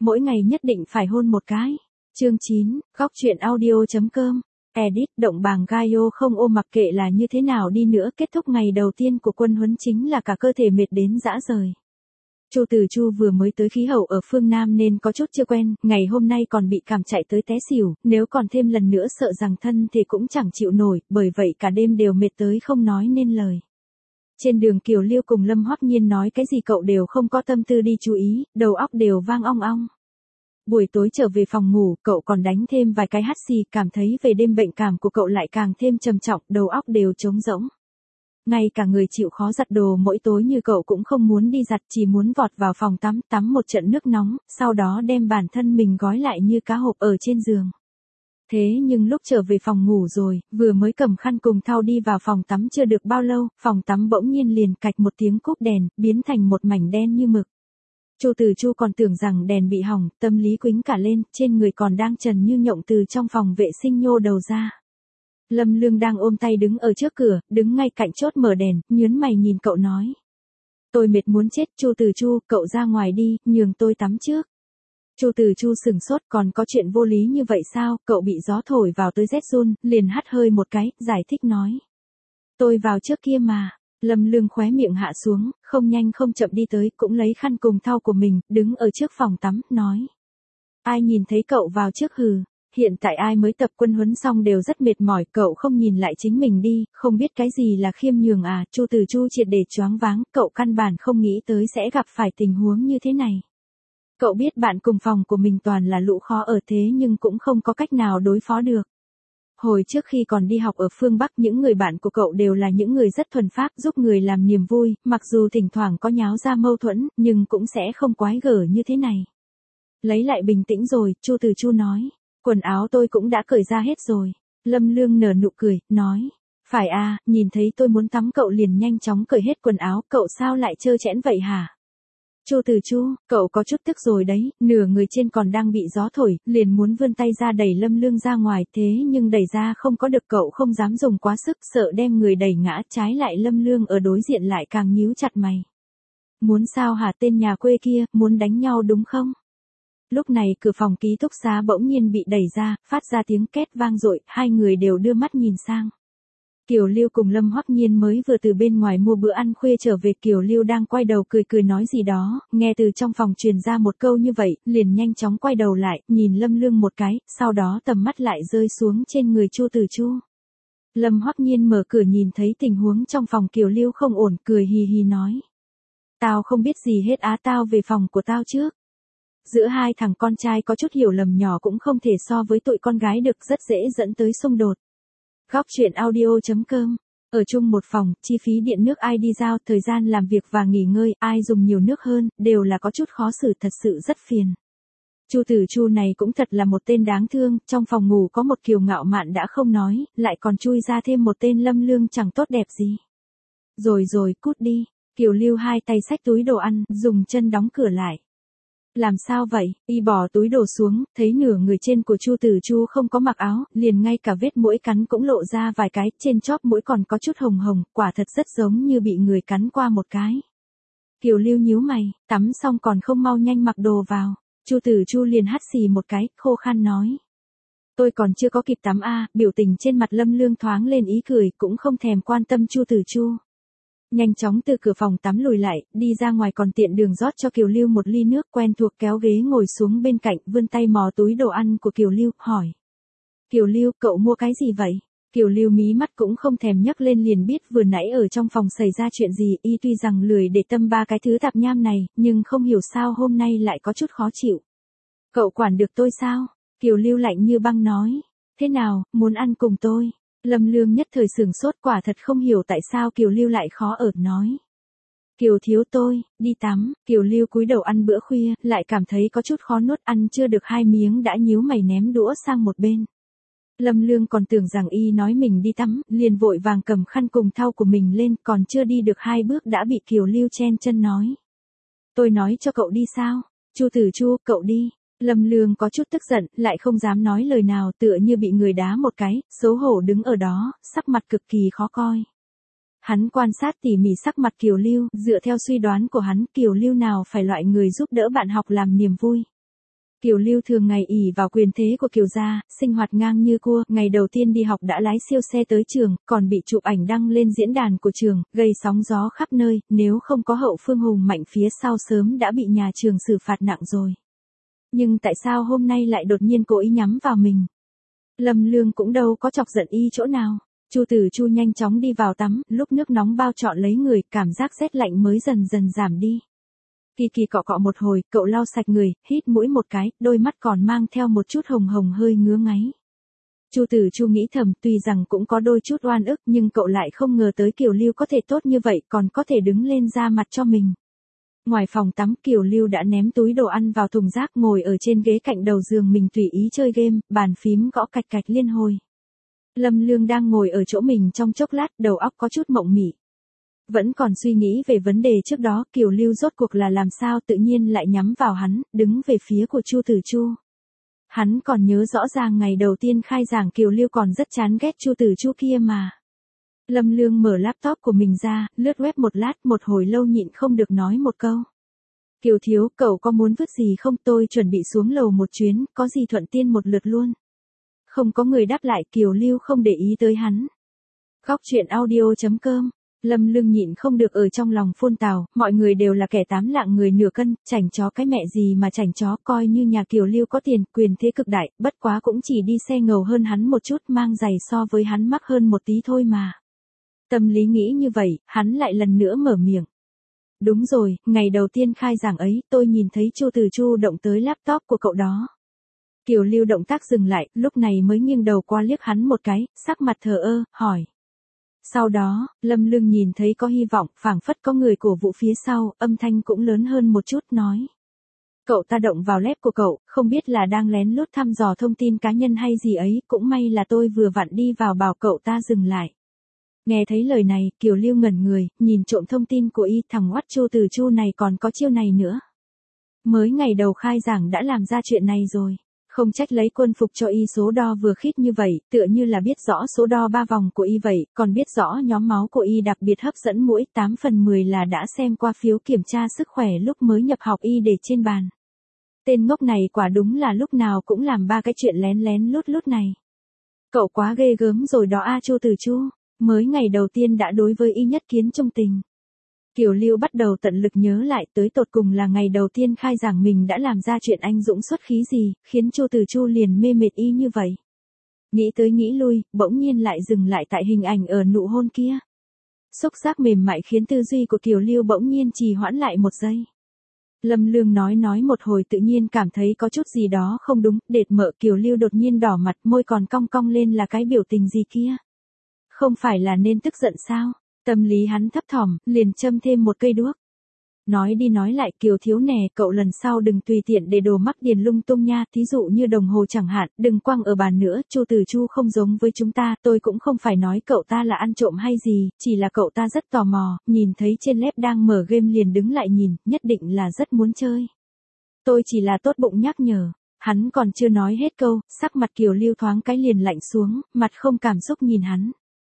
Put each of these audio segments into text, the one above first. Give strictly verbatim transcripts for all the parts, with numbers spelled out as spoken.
mỗi ngày nhất định phải hôn một cái. Chương chín, góc truyện audio.com. Edit, động bàng Gaio không ôm mặc kệ là như thế nào đi nữa, kết thúc ngày đầu tiên của quân huấn chính là cả cơ thể mệt đến rã rời. Chu Từ Chu vừa mới tới khí hậu ở phương Nam nên có chút chưa quen, ngày hôm nay còn bị cảm chạy tới té xỉu, nếu còn thêm lần nữa sợ rằng thân thì cũng chẳng chịu nổi, bởi vậy cả đêm đều mệt tới không nói nên lời. Trên đường Kiều Liêu cùng Lâm Hoắc Nhiên nói cái gì cậu đều không có tâm tư đi chú ý, đầu óc đều vang ong ong. Buổi tối trở về phòng ngủ, cậu còn đánh thêm vài cái hắt xì, cảm thấy về đêm bệnh cảm của cậu lại càng thêm trầm trọng, đầu óc đều trống rỗng. Ngay cả người chịu khó giặt đồ mỗi tối như cậu cũng không muốn đi giặt, chỉ muốn vọt vào phòng tắm, tắm một trận nước nóng, sau đó đem bản thân mình gói lại như cá hộp ở trên giường. Thế nhưng lúc trở về phòng ngủ rồi, vừa mới cầm khăn cùng thau đi vào phòng tắm chưa được bao lâu, phòng tắm bỗng nhiên liền cạch một tiếng cúp đèn, biến thành một mảnh đen như mực. Chu Từ Chu còn tưởng rằng đèn bị hỏng, tâm lý quĩnh cả lên, trên người còn đang trần như nhộng từ trong phòng vệ sinh nhô đầu ra. Lâm Lương đang ôm tay đứng ở trước cửa, đứng ngay cạnh chốt mở đèn, nhướng mày nhìn cậu nói. Tôi mệt muốn chết, Chu Từ Chu, cậu ra ngoài đi, nhường tôi tắm trước. Chu Từ Chu sừng sốt, còn có chuyện vô lý như vậy sao, cậu bị gió thổi vào tới rét run, liền hắt hơi một cái, giải thích nói. Tôi vào trước kia mà. Lâm Lương khóe miệng hạ xuống, không nhanh không chậm đi tới, cũng lấy khăn cùng thau của mình, đứng ở trước phòng tắm, nói. Ai nhìn thấy cậu vào trước hừ, hiện tại ai mới tập quân huấn xong đều rất mệt mỏi, cậu không nhìn lại chính mình đi, không biết cái gì là khiêm nhường à, Chu Từ Chu triệt để choáng váng, cậu căn bản không nghĩ tới sẽ gặp phải tình huống như thế này. Cậu biết bạn cùng phòng của mình toàn là lũ khó ở thế nhưng cũng không có cách nào đối phó được. Hồi trước khi còn đi học ở phương Bắc, những người bạn của cậu đều là những người rất thuần phác, giúp người làm niềm vui, mặc dù thỉnh thoảng có nháo ra mâu thuẫn, nhưng cũng sẽ không quái gở như thế này. Lấy lại bình tĩnh rồi, Chu Từ Chu nói, quần áo tôi cũng đã cởi ra hết rồi. Lâm Lương nở nụ cười, nói, phải à, nhìn thấy tôi muốn tắm cậu liền nhanh chóng cởi hết quần áo, cậu sao lại trơ trẽn vậy hả? Chu Từ Chu, cậu có chút tức rồi đấy, nửa người trên còn đang bị gió thổi, liền muốn vươn tay ra đẩy Lâm Lương ra ngoài, thế nhưng đẩy ra không có được, cậu không dám dùng quá sức, sợ đem người đẩy ngã, trái lại Lâm Lương ở đối diện lại càng nhíu chặt mày. Muốn sao hả tên nhà quê kia, muốn đánh nhau đúng không? Lúc này cửa phòng ký túc xá bỗng nhiên bị đẩy ra, phát ra tiếng két vang dội, hai người đều đưa mắt nhìn sang. Kiều Liêu cùng Lâm Hoắc Nhiên mới vừa từ bên ngoài mua bữa ăn khuya trở về, Kiều Liêu đang quay đầu cười cười nói gì đó, nghe từ trong phòng truyền ra một câu như vậy, liền nhanh chóng quay đầu lại, nhìn Lâm Lương một cái, sau đó tầm mắt lại rơi xuống trên người Chu Từ Chu. Lâm Hoắc Nhiên mở cửa nhìn thấy tình huống trong phòng Kiều Liêu không ổn, cười hì hì nói. Tao không biết gì hết á, tao về phòng của tao trước. Giữa hai thằng con trai có chút hiểu lầm nhỏ cũng không thể so với tụi con gái được, rất dễ dẫn tới xung đột. Góc truyện audio.com. Ở chung một phòng, chi phí điện nước ai đi giao, thời gian làm việc và nghỉ ngơi, ai dùng nhiều nước hơn, đều là có chút khó xử, thật sự rất phiền. Chu Từ Chu này cũng thật là một tên đáng thương, trong phòng ngủ có một kiều ngạo mạn đã không nói, lại còn chui ra thêm một tên Lâm Lương chẳng tốt đẹp gì. Rồi rồi, cút đi. Kiều Lưu hai tay xách túi đồ ăn, dùng chân đóng cửa lại. Làm sao vậy? Y bỏ túi đồ xuống, thấy nửa người trên của Chu Từ Chu không có mặc áo, liền ngay cả vết mũi cắn cũng lộ ra vài cái, trên chóp mũi còn có chút hồng hồng, quả thật rất giống như bị người cắn qua một cái. Kiều Lưu nhíu mày, tắm xong còn không mau nhanh mặc đồ vào. Chu Từ Chu liền hắt xì một cái, khô khan nói. Tôi còn chưa có kịp tắm a, à, biểu tình trên mặt Lâm Lương thoáng lên ý cười, cũng không thèm quan tâm Chu Từ Chu. Nhanh chóng từ cửa phòng tắm lùi lại, đi ra ngoài còn tiện đường rót cho Kiều Lưu một ly nước, quen thuộc kéo ghế ngồi xuống bên cạnh, vươn tay mò túi đồ ăn của Kiều Lưu, hỏi. Kiều Lưu, cậu mua cái gì vậy? Kiều Lưu mí mắt cũng không thèm nhấc lên liền biết vừa nãy ở trong phòng xảy ra chuyện gì, y tuy rằng lười để tâm ba cái thứ tạp nham này, nhưng không hiểu sao hôm nay lại có chút khó chịu. Cậu quản được tôi sao? Kiều Lưu lạnh như băng nói. Thế nào, muốn ăn cùng tôi? Lâm Lương nhất thời sửng sốt, quả thật không hiểu tại sao Kiều Lưu lại khó ở, nói. Kiều thiếu tôi, đi tắm. Kiều Lưu cúi đầu ăn bữa khuya, lại cảm thấy có chút khó nuốt, ăn chưa được hai miếng đã nhíu mày ném đũa sang một bên. Lâm Lương còn tưởng rằng y nói mình đi tắm, liền vội vàng cầm khăn cùng thau của mình lên, còn chưa đi được hai bước đã bị Kiều Lưu chen chân nói. Tôi nói cho cậu đi sao? Chu Từ Chu, cậu đi. Lâm Lương có chút tức giận, lại không dám nói lời nào, tựa như bị người đá một cái, xấu hổ đứng ở đó, sắc mặt cực kỳ khó coi. Hắn quan sát tỉ mỉ sắc mặt Kiều Lưu, dựa theo suy đoán của hắn, Kiều Lưu nào phải loại người giúp đỡ bạn học làm niềm vui. Kiều Lưu thường ngày ỷ vào quyền thế của Kiều gia, sinh hoạt ngang như cua, ngày đầu tiên đi học đã lái siêu xe tới trường, còn bị chụp ảnh đăng lên diễn đàn của trường, gây sóng gió khắp nơi, nếu không có hậu phương hùng mạnh phía sau sớm đã bị nhà trường xử phạt nặng rồi. Nhưng tại sao hôm nay lại đột nhiên cố ý nhắm vào mình? Lâm Lương cũng đâu có chọc giận y chỗ nào. Chu Tử Chu nhanh chóng đi vào tắm, lúc nước nóng bao trọn lấy người, cảm giác rét lạnh mới dần dần giảm đi. Kỳ kỳ cọ cọ một hồi, cậu lau sạch người, hít mũi một cái, đôi mắt còn mang theo một chút hồng hồng hơi ngứa ngáy. Chu Tử Chu nghĩ thầm, tuy rằng cũng có đôi chút oan ức nhưng cậu lại không ngờ tới Kiều Lưu có thể tốt như vậy, còn có thể đứng lên ra mặt cho mình. Ngoài phòng tắm, Kiều Lưu đã ném túi đồ ăn vào thùng rác, ngồi ở trên ghế cạnh đầu giường mình tùy ý chơi game, bàn phím gõ cạch cạch liên hồi. Lâm Lương đang ngồi ở chỗ mình trong chốc lát, đầu óc có chút mộng mị. Vẫn còn suy nghĩ về vấn đề trước đó, Kiều Lưu rốt cuộc là làm sao tự nhiên lại nhắm vào hắn, đứng về phía của Chu Tử Chu. Hắn còn nhớ rõ ràng ngày đầu tiên khai giảng Kiều Lưu còn rất chán ghét Chu Tử Chu kia mà. Lâm Lương mở laptop của mình ra, lướt web một lát, một hồi lâu nhịn không được nói một câu. Kiều thiếu, cậu có muốn vứt gì không, tôi chuẩn bị xuống lầu một chuyến, có gì thuận tiên một lượt luôn. Không có người đáp lại, Kiều Lưu không để ý tới hắn. Góc truyện audio chấm com. Lâm Lương nhịn không được ở trong lòng phun tào, mọi người đều là kẻ tám lạng người nửa cân, chảnh chó cái mẹ gì mà chảnh chó, coi như nhà Kiều Lưu có tiền, quyền thế cực đại, bất quá cũng chỉ đi xe ngầu hơn hắn một chút, mang giày so với hắn mắc hơn một tí thôi mà. Tâm lý nghĩ như vậy, hắn lại lần nữa mở miệng. Đúng rồi, ngày đầu tiên khai giảng ấy, tôi nhìn thấy Chu Tử Chu động tới laptop của cậu đó. Kiều Lưu động tác dừng lại, lúc này mới nghiêng đầu qua liếc hắn một cái, sắc mặt thờ ơ, hỏi. Sau đó, Lâm Lương nhìn thấy có hy vọng, phảng phất có người cổ vũ phía sau, âm thanh cũng lớn hơn một chút nói. Cậu ta động vào lab của cậu, không biết là đang lén lút thăm dò thông tin cá nhân hay gì ấy, cũng may là tôi vừa vặn đi vào bảo cậu ta dừng lại. Nghe thấy lời này, Kiều Lưu ngẩn người, nhìn trộm thông tin của y, thằng oắt Chu Tử Chu này còn có chiêu này nữa. Mới ngày đầu khai giảng đã làm ra chuyện này rồi. Không trách lấy quân phục cho y số đo vừa khít như vậy, tựa như là biết rõ số đo ba vòng của y vậy, còn biết rõ nhóm máu của y đặc biệt hấp dẫn mũi, tám phần mười là đã xem qua phiếu kiểm tra sức khỏe lúc mới nhập học y để trên bàn. Tên ngốc này quả đúng là lúc nào cũng làm ba cái chuyện lén lén lút lút này. Cậu quá ghê gớm rồi đó a Chu Tử Chu, mới ngày đầu tiên đã đối với y nhất kiến trung tình. Kiều Lưu bắt đầu tận lực nhớ lại tới tột cùng là ngày đầu tiên khai giảng mình đã làm ra chuyện anh dũng xuất khí gì, khiến Chu Tử Chu liền mê mệt y như vậy. Nghĩ tới nghĩ lui, bỗng nhiên lại dừng lại tại hình ảnh ở nụ hôn kia. Xúc giác mềm mại khiến tư duy của Kiều Lưu bỗng nhiên trì hoãn lại một giây. Lâm Lương nói nói một hồi tự nhiên cảm thấy có chút gì đó không đúng, đệt mợ Kiều Lưu đột nhiên đỏ mặt, môi còn cong cong lên là cái biểu tình gì kia. Không phải là nên tức giận sao? Tâm lý hắn thấp thỏm, liền châm thêm một cây đuốc. Nói đi nói lại, Kiều thiếu nè, cậu lần sau đừng tùy tiện để đồ mắc điền lung tung nha, thí dụ như đồng hồ chẳng hạn, đừng quăng ở bàn nữa, Chu Tử Chu không giống với chúng ta, tôi cũng không phải nói cậu ta là ăn trộm hay gì, chỉ là cậu ta rất tò mò, nhìn thấy trên lab đang mở game liền đứng lại nhìn, nhất định là rất muốn chơi. Tôi chỉ là tốt bụng nhắc nhở. Hắn còn chưa nói hết câu, sắc mặt Kiều Lưu thoáng cái liền lạnh xuống, mặt không cảm xúc nhìn hắn.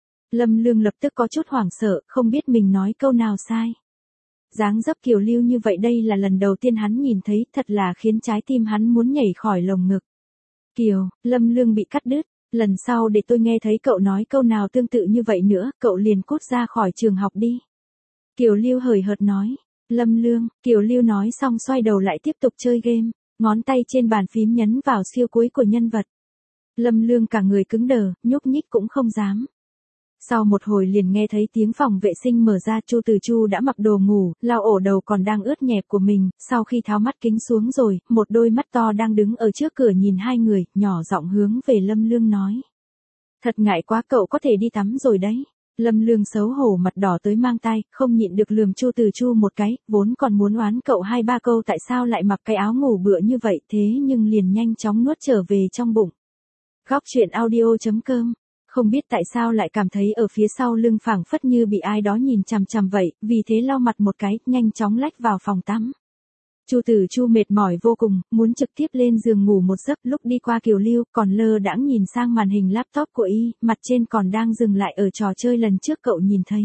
Lâm Lương lập tức có chút hoảng sợ, không biết mình nói câu nào sai. Dáng dấp Kiều Lưu như vậy đây là lần đầu tiên hắn nhìn thấy, thật là khiến trái tim hắn muốn nhảy khỏi lồng ngực. Kiều, Lâm Lương bị cắt đứt, lần sau để tôi nghe thấy cậu nói câu nào tương tự như vậy nữa, cậu liền cút ra khỏi trường học đi. Kiều Lưu hời hợt nói. Lâm Lương, Kiều Lưu nói xong xoay đầu lại tiếp tục chơi game, ngón tay trên bàn phím nhấn vào siêu cuối của nhân vật. Lâm Lương cả người cứng đờ, nhúc nhích cũng không dám. Sau một hồi liền nghe thấy tiếng phòng vệ sinh mở ra, Chu Tử Chu đã mặc đồ ngủ, lau ổ đầu còn đang ướt nhẹp của mình, sau khi tháo mắt kính xuống rồi, một đôi mắt to đang đứng ở trước cửa nhìn hai người, nhỏ giọng hướng về Lâm Lương nói. Thật ngại quá, cậu có thể đi tắm rồi đấy. Lâm Lương xấu hổ mặt đỏ tới mang tai, không nhịn được lườm Chu Tử Chu một cái, vốn còn muốn oán cậu hai ba câu tại sao lại mặc cái áo ngủ bựa như vậy, thế nhưng liền nhanh chóng nuốt trở về trong bụng. Góc truyện audio chấm com. Không biết tại sao lại cảm thấy ở phía sau lưng phảng phất như bị ai đó nhìn chằm chằm vậy, vì thế lau mặt một cái, nhanh chóng lách vào phòng tắm. Chu Tử Chu mệt mỏi vô cùng, muốn trực tiếp lên giường ngủ một giấc, lúc đi qua Kiều Lưu, còn lơ đãng nhìn sang màn hình laptop của y, mặt trên còn đang dừng lại ở trò chơi lần trước cậu nhìn thấy.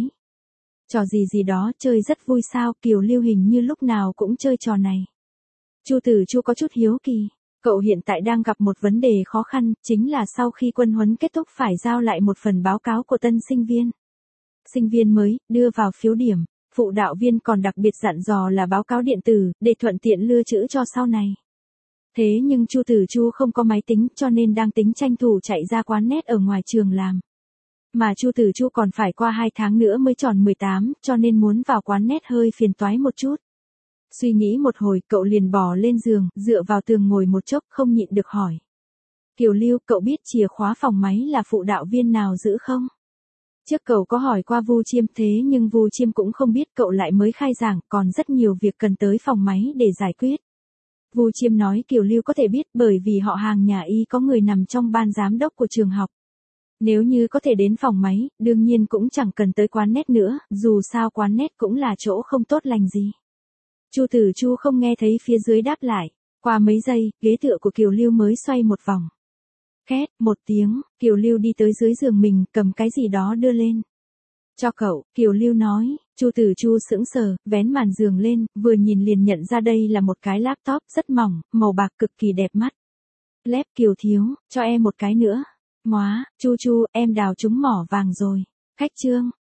Trò gì gì đó, chơi rất vui sao, Kiều Lưu hình như lúc nào cũng chơi trò này. Chu Tử Chu có chút hiếu kỳ. Cậu hiện tại đang gặp một vấn đề khó khăn, chính là sau khi quân huấn kết thúc phải giao lại một phần báo cáo của tân sinh viên. Sinh viên mới, đưa vào phiếu điểm, phụ đạo viên còn đặc biệt dặn dò là báo cáo điện tử, để thuận tiện lưu trữ cho sau này. Thế nhưng Chu Tử Chu không có máy tính cho nên đang tính tranh thủ chạy ra quán net ở ngoài trường làm. Mà Chu Tử Chu còn phải qua hai tháng nữa mới tròn mười tám, cho nên muốn vào quán net hơi phiền toái một chút. Suy nghĩ một hồi, cậu liền bò lên giường, dựa vào tường ngồi một chốc, không nhịn được hỏi. Kiều Lưu, cậu biết chìa khóa phòng máy là phụ đạo viên nào giữ không? Trước cậu có hỏi qua Vu Chiêm thế nhưng Vu Chiêm cũng không biết, cậu lại mới khai giảng, còn rất nhiều việc cần tới phòng máy để giải quyết. Vu Chiêm nói Kiều Lưu có thể biết bởi vì họ hàng nhà y có người nằm trong ban giám đốc của trường học. Nếu như có thể đến phòng máy, đương nhiên cũng chẳng cần tới quán net nữa, dù sao quán net cũng là chỗ không tốt lành gì. Chu Tử Chu không nghe thấy phía dưới đáp lại. Qua mấy giây, ghế tựa của Kiều Lưu mới xoay một vòng. Két, một tiếng, Kiều Lưu đi tới dưới giường mình, cầm cái gì đó đưa lên. Cho cậu, Kiều Lưu nói. Chu Tử Chu sững sờ, vén màn giường lên, vừa nhìn liền nhận ra đây là một cái laptop rất mỏng, màu bạc cực kỳ đẹp mắt. Lép Kiều thiếu, cho em một cái nữa. Móa, Chu Chu, em đào trúng mỏ vàng rồi. Khách trương.